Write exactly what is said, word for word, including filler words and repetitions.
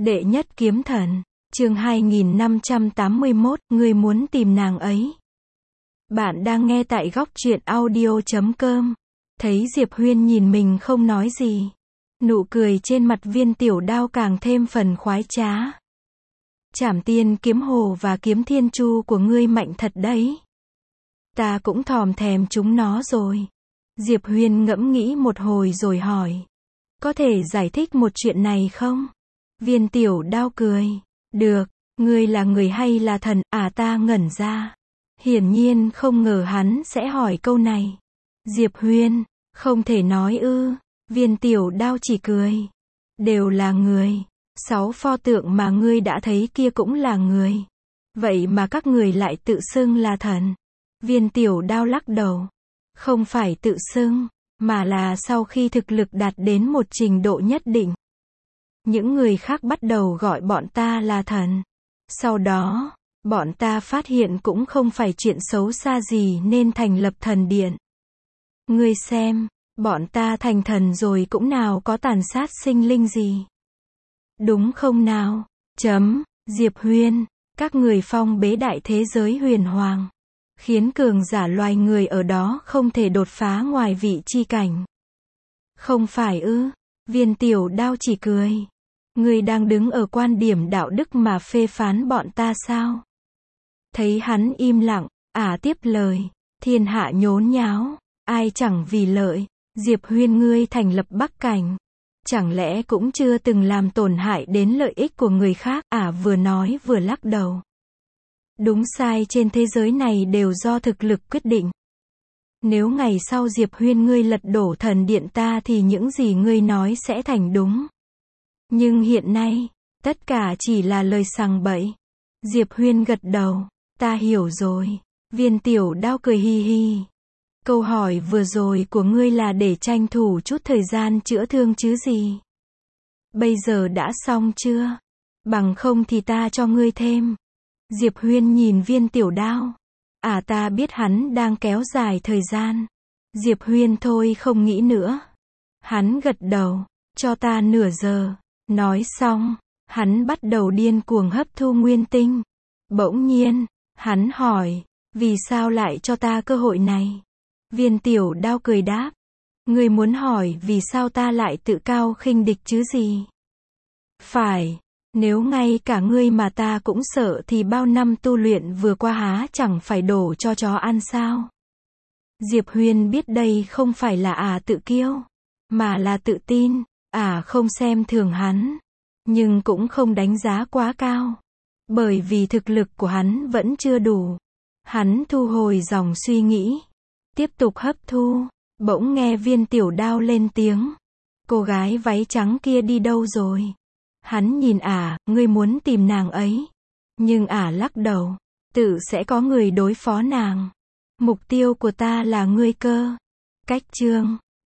Đệ nhất kiếm thần, chương hai nghìn năm trăm tám mươi mốt, ngươi muốn tìm nàng ấy. Bạn đang nghe tại góc truyện audio chấm com. Thấy Diệp Huyên nhìn mình không nói gì. Nụ cười trên mặt Viên Tiểu Đao càng thêm phần khoái trá. Trảm Tiên kiếm hồ và kiếm thiên chu của ngươi mạnh thật đấy. Ta cũng thòm thèm chúng nó rồi. Diệp Huyên ngẫm nghĩ một hồi rồi hỏi. Có thể giải thích một chuyện này không? Viên Tiểu Đao cười. Được, ngươi là người hay là thần? À, ta ngẩn ra. Hiển nhiên không ngờ hắn sẽ hỏi câu này. Diệp Huyên, không thể nói ư? Viên Tiểu Đao chỉ cười. Đều là người. Sáu pho tượng mà ngươi đã thấy kia cũng là người. Vậy mà các người lại tự xưng là thần. Viên Tiểu Đao lắc đầu. Không phải tự xưng, mà là sau khi thực lực đạt đến một trình độ nhất định. Những người khác bắt đầu gọi bọn ta là thần. Sau đó, bọn ta phát hiện cũng không phải chuyện xấu xa gì nên thành lập thần điện. Ngươi xem, bọn ta thành thần rồi cũng nào có tàn sát sinh linh gì. Đúng không nào? Chấm, Diệp Huyên, các người phong bế đại thế giới huyền hoàng. Khiến cường giả loài người ở đó không thể đột phá ngoài vị chi cảnh. Không phải ư? Viên Tiểu Đao chỉ cười. Ngươi đang đứng ở quan điểm đạo đức mà phê phán bọn ta sao? Thấy hắn im lặng, ả tiếp lời. Thiên hạ nhốn nháo, ai chẳng vì lợi. Diệp Huyên, ngươi thành lập Bắc Cảnh. Chẳng lẽ cũng chưa từng làm tổn hại đến lợi ích của người khác? Ả vừa nói vừa lắc đầu. Đúng sai trên thế giới này đều do thực lực quyết định. Nếu ngày sau Diệp Huyên ngươi lật đổ thần điện ta thì những gì ngươi nói sẽ thành đúng. Nhưng hiện nay, tất cả chỉ là lời sằng bậy. Diệp Huyên gật đầu. Ta hiểu rồi. Viên Tiểu Đao cười hi hi. Câu hỏi vừa rồi của ngươi là để tranh thủ chút thời gian chữa thương chứ gì? Bây giờ đã xong chưa? Bằng không thì ta cho ngươi thêm. Diệp Huyên nhìn Viên Tiểu Đao. À, ta biết hắn đang kéo dài thời gian. Diệp Huyên thôi không nghĩ nữa. Hắn gật đầu. Cho ta nửa giờ. Nói xong, hắn bắt đầu điên cuồng hấp thu nguyên tinh. Bỗng nhiên, hắn hỏi, vì sao lại cho ta cơ hội này? Viên Tiểu Đao cười đáp. Ngươi muốn hỏi vì sao ta lại tự cao khinh địch chứ gì? Phải. Nếu ngay cả ngươi mà ta cũng sợ thì bao năm tu luyện vừa qua há chẳng phải đổ cho chó ăn sao? Diệp Huyên biết đây không phải là ả tự kiêu, mà là tự tin. Ả không xem thường hắn, nhưng cũng không đánh giá quá cao. Bởi vì thực lực của hắn vẫn chưa đủ. Hắn thu hồi dòng suy nghĩ. Tiếp tục hấp thu. Bỗng nghe Viên Tiểu Đao lên tiếng. Cô gái váy trắng kia đi đâu rồi? Hắn nhìn ả, ngươi muốn tìm nàng ấy. Nhưng ả lắc đầu. Tự sẽ có người đối phó nàng. Mục tiêu của ta là ngươi cơ. Cách chương.